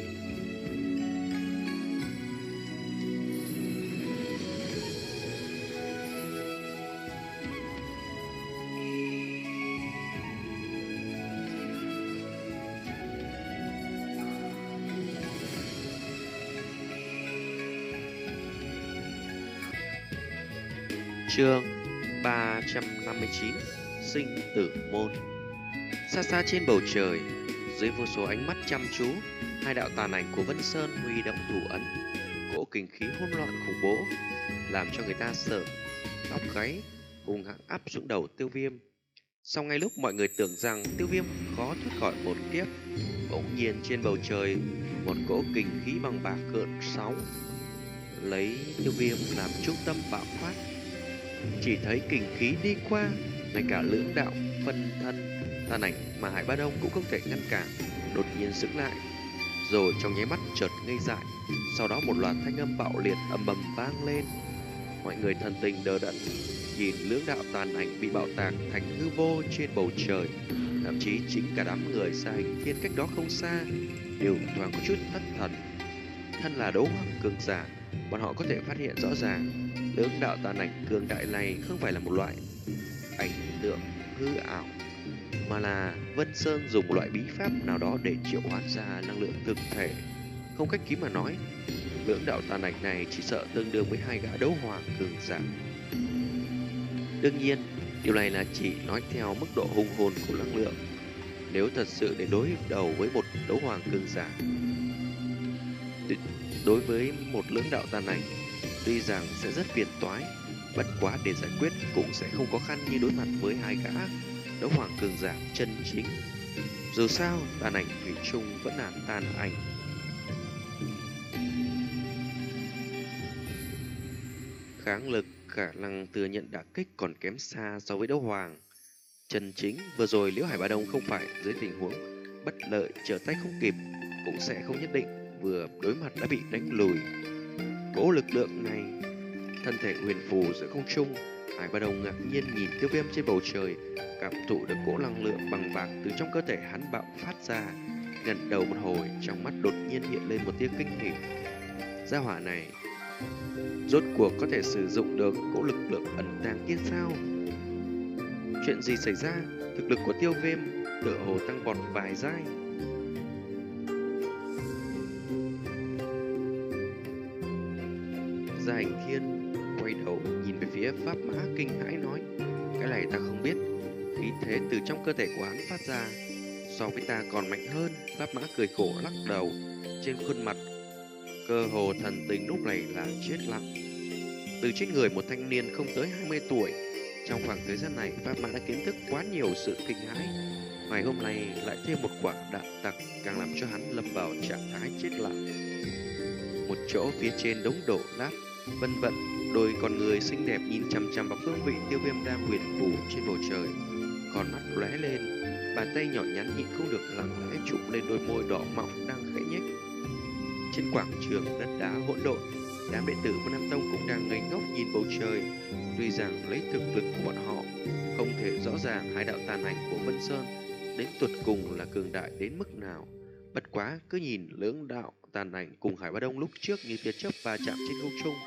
Chương ba trăm năm mươi chín, Sinh tử môn. Xa xa trên bầu trời, dưới vô số ánh mắt chăm chú, hai đạo tàn ảnh của Vân Sơn huy động thủ ấn, cỗ kinh khí hỗn loạn khủng bố, làm cho người ta sợ tóc gáy, hung hăng áp xuống đầu Tiêu Viêm. Sau ngay lúc mọi người tưởng rằng Tiêu Viêm khó thoát khỏi một kiếp, bỗng nhiên trên bầu trời một cỗ kinh khí bằng bạc gợn sóng, lấy Tiêu Viêm làm trung tâm bạo phát. Chỉ thấy kình khí đi qua, ngay cả lưỡng đạo phân thân tàn ảnh mà Hải Ba Đông cũng không thể ngăn cản, đột nhiên sững lại, rồi trong nháy mắt chợt ngây dại. Sau đó một loạt thanh âm bạo liệt ầm ầm vang lên. Mọi người thần tình đờ đẫn nhìn lưỡng đạo tàn ảnh bị bạo tạc thành hư vô trên bầu trời. Thậm chí chính cả đám người xa Hình Thiên cách đó không xa đều thoáng có chút thất thần. Thân là đấu hoàng cường giả, bọn họ có thể phát hiện rõ ràng lưỡng đạo tàn ảnh cường đại này không phải là một loại ảnh tượng hư ảo, mà là Vân Sơn dùng một loại bí pháp nào đó để triệu hoán ra năng lượng thực thể. Không cách kiếm mà nói, lưỡng đạo tàn ảnh này chỉ sợ tương đương với hai gã đấu hoàng cường giả. Đương nhiên, điều này là chỉ nói theo mức độ hùng hồn của năng lượng. Nếu thật sự để đối đầu với một đấu hoàng cường giả, đối với một lưỡng đạo tàn ảnh, tuy rằng sẽ rất phiền toái, bất quá để giải quyết cũng sẽ không khó khăn như đối mặt với hai gã đấu hoàng cường giả chân chính. Dù sao, tàn ảnh thủy chung vẫn là tàn ảnh. Kháng lực, khả năng thừa nhận đả kích còn kém xa so với đấu hoàng chân chính. Vừa rồi Liễu Hải Ba Đông không phải dưới tình huống bất lợi trở tay không kịp, cũng sẽ không nhất định vừa đối mặt đã bị đánh lùi. Cỗ lực lượng này, thân thể huyền phù giữa không trung, Hải Ba Đông ngạc nhiên nhìn Tiêu Viêm trên bầu trời, cảm thụ được cỗ năng lượng bằng bạc từ trong cơ thể hắn bạo phát ra. Ngẩng đầu một hồi, trong mắt đột nhiên hiện lên một tia kinh hỉ. Gia hỏa này rốt cuộc có thể sử dụng được cỗ lực lượng ẩn tàng kia sao? Chuyện gì xảy ra? Thực lực của Tiêu Viêm tựa hồ tăng vọt vài giai. Gia Hành Thiên quay đầu nhìn về phía Pháp Mã kinh hãi nói: cái này ta không biết. Khí thế từ trong cơ thể của hắn phát ra so với ta còn mạnh hơn. Pháp Mã cười khổ lắc đầu, trên khuôn mặt cơ hồ thần tình lúc này là chết lặng. Từ trên người một thanh niên không tới hai mươi tuổi, trong khoảng thời gian này Pháp Mã đã kiến thức quá nhiều sự kinh hãi. Ngày hôm nay lại thêm một quả đạn tặc, càng làm cho hắn lâm vào trạng thái chết lặng. Một chỗ phía trên đống đổ nát, Vân Vận đôi con người xinh đẹp nhìn chằm chằm vào phương vị Tiêu Viêm đang huyền phù trên bầu trời, con mắt lóe lên, bàn tay nhỏ nhắn nhịn không được lặng lẽ chụp lên đôi môi đỏ mọng đang khẽ nhếch. Trên quảng trường đất đá hỗn độn, đám đệ tử của Nam Tông cũng đang ngây ngốc nhìn bầu trời. Tuy rằng lấy thực lực của bọn họ không thể rõ ràng hai đạo tàn ảnh của Vân Sơn đến tuột cùng là cường đại đến mức nào, bất quá cứ nhìn lưỡng đạo tàn ảnh cùng Hải Ba Đông lúc trước như tia chớp va chạm trên không trung,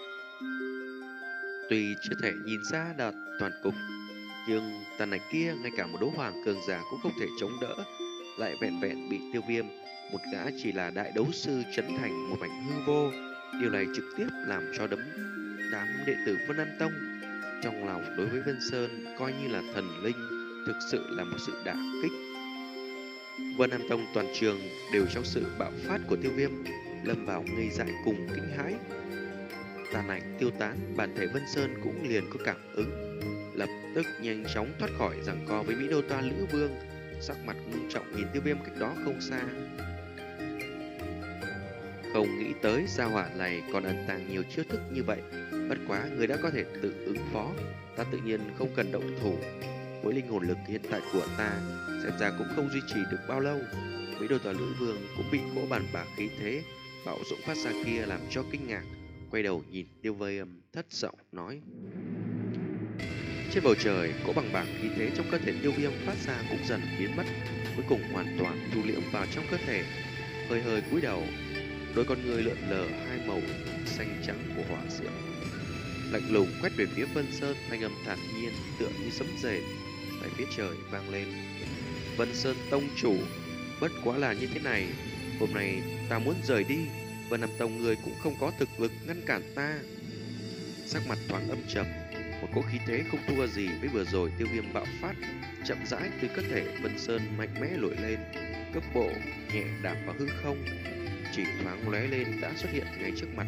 tuy chưa thể nhìn ra đạt toàn cục, nhưng tàn ảnh kia ngay cả một đấu hoàng cường giả cũng không thể chống đỡ, lại vẹn vẹn bị Tiêu Viêm, một gã chỉ là đại đấu sư, chấn thành một mảnh hư vô. Điều này trực tiếp làm cho đấm đám đệ tử Vân Nam Tông trong lòng đối với Vân Sơn coi như là thần linh, thực sự là một sự đả kích. Vân Nam Tông toàn trường đều trong sự bạo phát của Tiêu Viêm lâm vào ngây dại cùng kinh hãi. Tàn ảnh tiêu tán, bản thể Vân Sơn cũng liền có cảm ứng, lập tức nhanh chóng thoát khỏi giằng co với Mỹ Đô Toa Lữ Vương, sắc mặt ngưng trọng nhìn Tiêu Viêm cách đó không xa. Không nghĩ tới gia hỏa này còn ẩn tàng nhiều chiêu thức như vậy, bất quá người đã có thể tự ứng phó, ta tự nhiên không cần động thủ. Với linh hồn lực hiện tại của ta, xem ra cũng không duy trì được bao lâu. Mỹ Đô Toa Lữ Vương cũng bị cỗ bàn bạc khí thế bạo dũng phát ra kia làm cho kinh ngạc, quay đầu nhìn Tiêu Viêm thất giọng nói. Trên bầu trời, cỗ bằng bạc khí thế trong cơ thể Tiêu Viêm phát ra cũng dần biến mất, cuối cùng hoàn toàn thu liễm vào trong cơ thể. Hơi hơi cúi đầu, đôi con người lượn lờ hai màu xanh trắng của hỏa diễm, lạnh lùng quét về phía Vân Sơn, thanh âm thản nhiên tựa như sấm rền tại phía trời vang lên. Vân Sơn tông chủ, bất quá là như thế này, hôm nay ta muốn rời đi, Vân Nam Tông người cũng không có thực lực ngăn cản ta. Sắc mặt thoáng âm trầm, một cỗ khí thế không thua gì với vừa rồi Tiêu Viêm bạo phát, chậm rãi từ cơ thể Vân Sơn mạnh mẽ nổi lên, cước bộ nhẹ đạp vào hư không, chỉ thoáng lóe lên đã xuất hiện ngay trước mặt.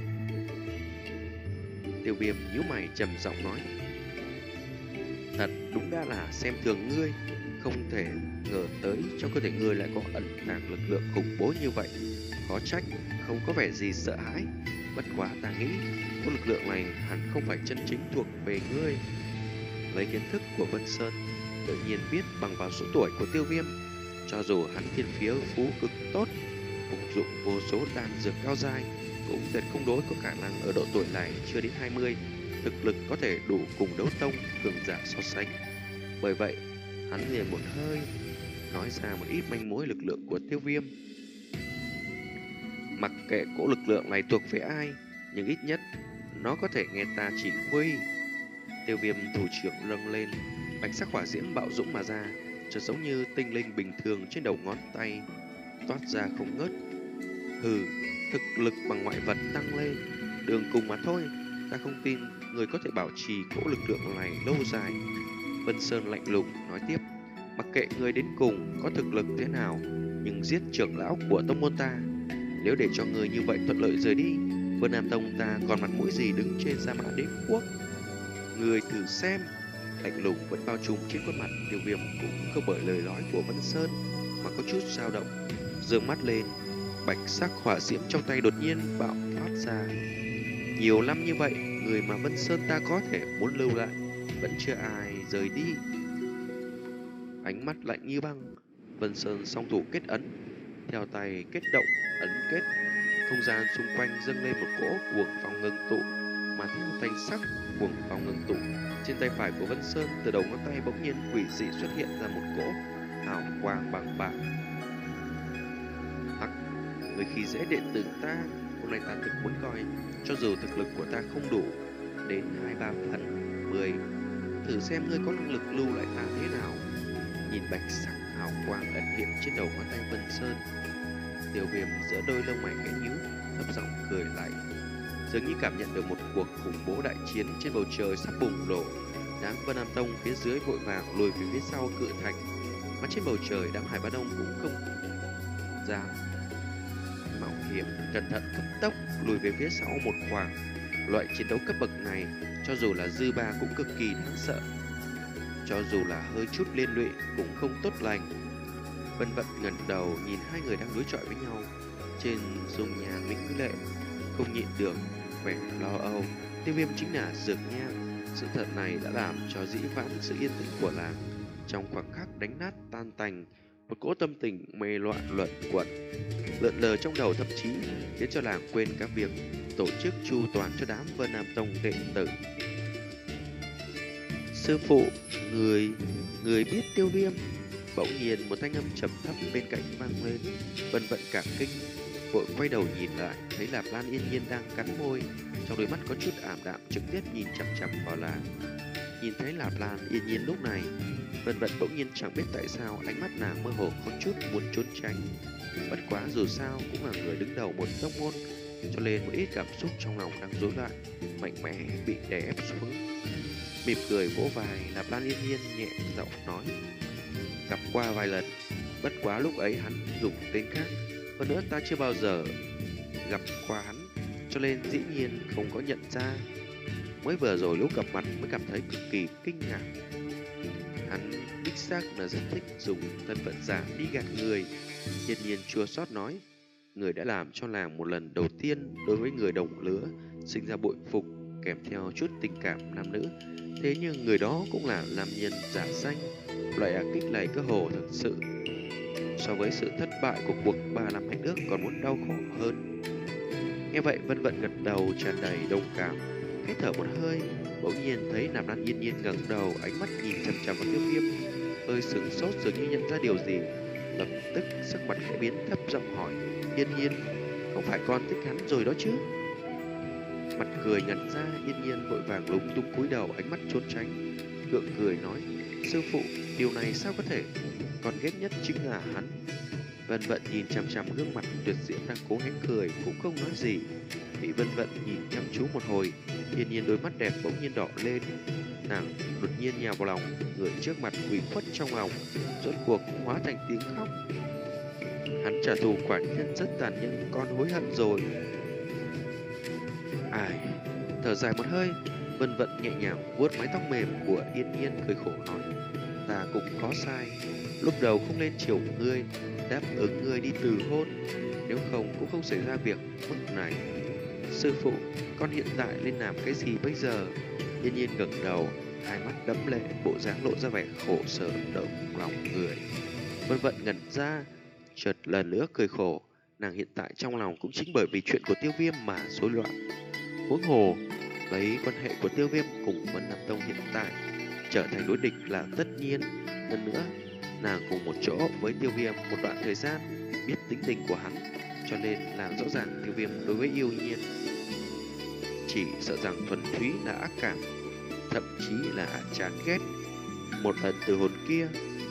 Tiêu Viêm nhíu mày trầm giọng nói: thật đúng đã là xem thường ngươi, không thể ngờ tới trong cơ thể ngươi lại có ẩn tàng lực lượng khủng bố như vậy, khó trách không có vẻ gì sợ hãi. Bất quá ta nghĩ có lực lượng này hẳn không phải chân chính thuộc về ngươi. Lấy kiến thức của Vân Sơn, tự nhiên biết bằng vào số tuổi của Tiêu Viêm, cho dù hắn thiên phía phú cực tốt, phục dụng vô số đan dược cao dai, cũng tuyệt không đối có khả năng ở độ tuổi này chưa đến hai mươi, thực lực có thể đủ cùng đấu tông cường giả so sánh. Bởi vậy, hắn liền một hơi nói ra một ít manh mối lực lượng của Tiêu Viêm. Mặc kệ cỗ lực lượng này thuộc về ai, nhưng ít nhất nó có thể nghe ta chỉ huy. Tiêu Viêm thủ trưởng nâng lên, bạch sắc hỏa diễm bạo dũng mà ra, chợt giống như tinh linh bình thường trên đầu ngón tay toát ra không ngớt. Hừ, thực lực bằng ngoại vật tăng lên, đường cùng mà thôi. Ta không tin người có thể bảo trì cỗ lực lượng này lâu dài. Vân Sơn lạnh lùng nói tiếp, mặc kệ người đến cùng có thực lực thế nào, nhưng giết trưởng lão của tông môn ta, nếu để cho người như vậy thuận lợi rời đi, Vân Nam Tông ta còn mặt mũi gì đứng trên Sa Mã Đế Quốc? Người thử xem. Lạnh lùng vẫn bao trùm trên khuôn mặt Tiêu Viêm cũng không bởi lời nói của Vân Sơn mà có chút dao động. Dương mắt lên, bạch sắc hỏa diễm trong tay đột nhiên bạo phát ra. Nhiều năm như vậy, người mà Vân Sơn ta có thể muốn lưu lại vẫn chưa ai rời đi. Ánh mắt lạnh như băng, Vân Sơn song thủ kết ấn, theo tay kết động ấn kết, không gian xung quanh dâng lên một cỗ cuồng phong ngưng tụ, mà theo thanh sắc cuồng phong ngưng tụ trên tay phải của Vân Sơn, từ đầu ngón tay bỗng nhiên quỷ dị xuất hiện ra một cỗ hào quang bằng bạc. Hắc, người khi dễ đệ tử ta, hôm nay ta thực muốn coi, cho dù thực lực của ta không đủ đến hai ba phần mười, thử xem ngươi có năng lực lưu lại ta thế nào. Nhìn bạch sắc hào quang ẩn hiện trên đầu ngón tay Vân Sơn, Tiêu Viêm giữa đôi lông mày khẽ nhíu, thấp giọng cười lạnh, dường như cảm nhận được một cuộc khủng bố đại chiến trên bầu trời sắp bùng nổ. Đám Vân Nam Tông phía dưới vội vàng lùi về phía sau cự thạch, mà trên bầu trời đám Hải Bá Đông cũng không dám mạo hiểm, cẩn thận cấp tốc lùi về phía sau một khoảng. Loại chiến đấu cấp bậc này, cho dù là dư ba cũng cực kỳ đáng sợ, cho dù là hơi chút liên lụy cũng không tốt lành. Vân Vận ngẩng đầu nhìn hai người đang đối chọi với nhau, trên dung nhan mỹ lệ không nhịn được vẻ lo âu. Tiêu Viêm chính là Dược Nham. Sự thật này đã làm cho dĩ vãng sự yên tĩnh của làng trong khoảnh khắc đánh nát tan tành. Một cỗ tâm tình mê loạn luẩn quẩn lượn lờ trong đầu, thậm chí khiến cho làng quên cả việc tổ chức chu toàn cho đám Vân Nam Tông đệ tử. Sư phụ, người, người biết Tiêu Viêm? Bỗng nhiên một thanh âm trầm thấp bên cạnh vang lên. Vân Vận cảm kinh, vội quay đầu nhìn lại, thấy Lạp Lan yên nhiên đang cắn môi, trong đôi mắt có chút ảm đạm, trực tiếp nhìn chằm chằm vào làng. Nhìn thấy Lạp Lan yên nhiên lúc này, Vân Vận bỗng nhiên chẳng biết tại sao ánh mắt nàng mơ hồ có chút muốn trốn tránh. Bất quá dù sao cũng là người đứng đầu một tông môn, cho nên một ít cảm xúc trong lòng đang rối loạn mạnh mẽ bị đè ép xuống. Mỉm cười vỗ vai, Lạp Lan yên nhiên nhẹ giọng nói, gặp qua vài lần, bất quá lúc ấy hắn dùng tên khác, hơn nữa ta chưa bao giờ gặp qua hắn, cho nên dĩ nhiên không có nhận ra. Mới vừa rồi lúc gặp mặt mới cảm thấy cực kỳ kinh ngạc. Hắn đích xác là rất thích dùng thân phận giả đi gạt người. Yên nhiên chua xót nói, người đã làm cho làng một lần đầu tiên đối với người đồng lứa sinh ra bội phục kèm theo chút tình cảm nam nữ. Thế nhưng người đó cũng là nam nhân giả danh. Loại ác kích này cơ hồ thực sự so với sự thất bại của cuộc ba năm hai nước còn muốn đau khổ hơn. Nghe vậy Vân Vận gật đầu tràn đầy đồng cảm, hít thở một hơi. Bỗng nhiên thấy Nạp Lan yên nhiên ngẩng đầu, ánh mắt nhìn chằm chằm vào Tiêu Viêm, hơi sửng sốt dường như nhận ra điều gì, lập tức sắc mặt khẽ biến, thấp giọng hỏi, Yên Nhiên, không phải con thích hắn rồi đó chứ? Mặt cười ngẩn ra, Yên Nhiên vội vàng lúng túng cúi đầu, ánh mắt trốn tránh, gượng cười nói, sư phụ, điều này sao có thể, con ghét nhất chính là hắn. Vân Vận nhìn chằm chằm gương mặt tuyệt diễm đang cố gắng cười, cũng không nói gì. Bị Vân Vận nhìn chăm chú một hồi, Yên Nhiên đôi mắt đẹp bỗng nhiên đỏ lên, nàng đột nhiên nhào vào lòng người trước mặt, quỳ khuất trong lòng, rốt cuộc hóa thành tiếng khóc. Hắn trả thù quả nhân rất tàn nhẫn, con hối hận rồi. Ai, thở dài một hơi, Vân Vận nhẹ nhàng vuốt mái tóc mềm của Yên Nhiên, cười khổ nói, ta cũng có sai, lúc đầu không nên chiều ngươi, đáp ứng ngươi đi từ hôn, nếu không cũng không xảy ra việc mức này. Sư phụ, con hiện tại nên làm cái gì bây giờ? Yên Nhiên ngẩng đầu, hai mắt đẫm lệ, bộ dáng lộ ra vẻ khổ sở động lòng người. Vân Vận ngẩn ra, chợt lần nữa cười khổ. Nàng hiện tại trong lòng cũng chính bởi vì chuyện của Tiêu Viêm mà rối loạn. Huống hồ, lấy quan hệ của Tiêu Viêm cùng Vân Nam Tông hiện tại trở thành đối địch là tất nhiên. Hơn nữa, nàng cùng một chỗ với Tiêu Viêm một đoạn thời gian, biết tính tình của hắn, cho nên nàng rõ ràng Tiêu Viêm đối với Yêu Nhiên chỉ sợ rằng thuần túy là ác cảm, thậm chí là chán ghét. Một lần từ hôn kia,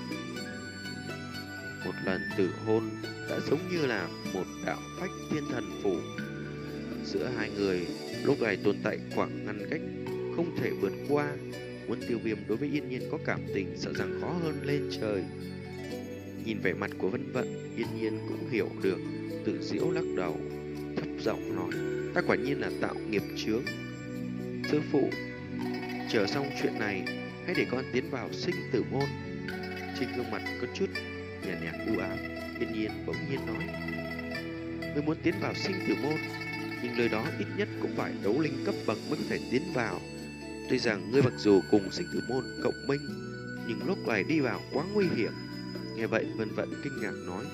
một lần tử hôn đã giống như là một đạo phách thiên thần phủ. Giữa hai người lúc này tồn tại khoảng ngăn cách không thể vượt qua. Muốn Tiêu Viêm đối với Yên Nhiên có cảm tình sợ rằng khó hơn lên trời. Nhìn vẻ mặt của Vân Vận, Yên Nhiên cũng hiểu được, tự giễu lắc đầu, thấp giọng nói: ta quả nhiên là tạo nghiệp chướng. Sư phụ, chờ xong chuyện này, hãy để con tiến vào sinh tử môn. Trên gương mặt có chút nhàn nhạt u ám, Yên Nhiên bỗng nhiên nói: ngươi muốn tiến vào sinh tử môn, nhưng nơi đó ít nhất cũng phải đấu linh cấp bậc mới có thể tiến vào. Tuy rằng ngươi mặc dù cùng sinh tử môn cộng minh, nhưng lúc này đi vào quá nguy hiểm. Nghe vậy Vân Vận kinh ngạc nói: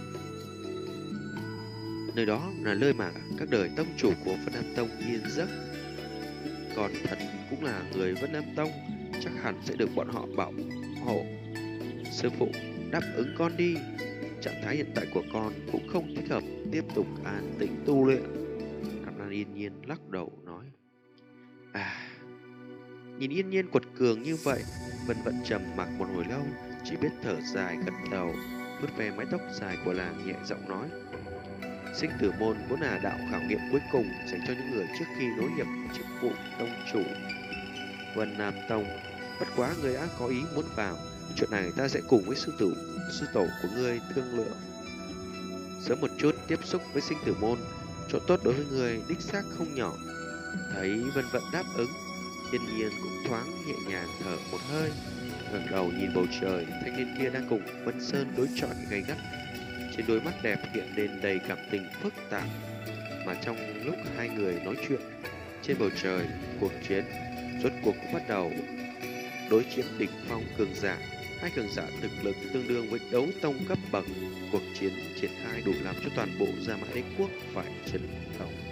nơi đó là nơi mà các đời tông chủ của Vân Nam Tông yên giấc. Còn thật cũng là người Vân Nam Tông, chắc hẳn sẽ được bọn họ bảo hộ. Sư phụ, đáp ứng con đi. Trạng thái hiện tại của con cũng không thích hợp tiếp tục an tĩnh tu luyện. Cam Lan Yên Nhiên lắc đầu nói: à. Nhìn Yên Nhiên quật cường như vậy, Vân Vận trầm mặc một hồi lâu, chỉ biết thở dài gật đầu, vuốt ve mái tóc dài của nàng, nhẹ giọng nói: sinh tử môn vốn là đạo khảo nghiệm cuối cùng dành cho những người trước khi nối nghiệp chức vụ tông chủ Vân Nam Tông. Bất quá người đã có ý muốn vào, chuyện này ta sẽ cùng với sư tử sư tổ của ngươi thương lượng. Sớm một chút tiếp xúc với sinh tử môn, chỗ tốt đối với người đích xác không nhỏ. Thấy Vân Vận đáp ứng, Yên Nhiên cũng thoáng nhẹ nhàng thở một hơi, ngẩng đầu nhìn bầu trời. Thanh niên kia đang cùng Vân Sơn đối chọi gay gắt, trên đôi mắt đẹp hiện lên đầy cảm tình phức tạp. Mà trong lúc hai người nói chuyện, trên bầu trời cuộc chiến rốt cuộc cũng bắt đầu. Đối chiến đỉnh phong cường giả, hai cường giả thực lực tương đương với đấu tông cấp bậc. Cuộc chiến triển khai đủ làm cho toàn bộ Gia Mã Đế quốc phải chấn động.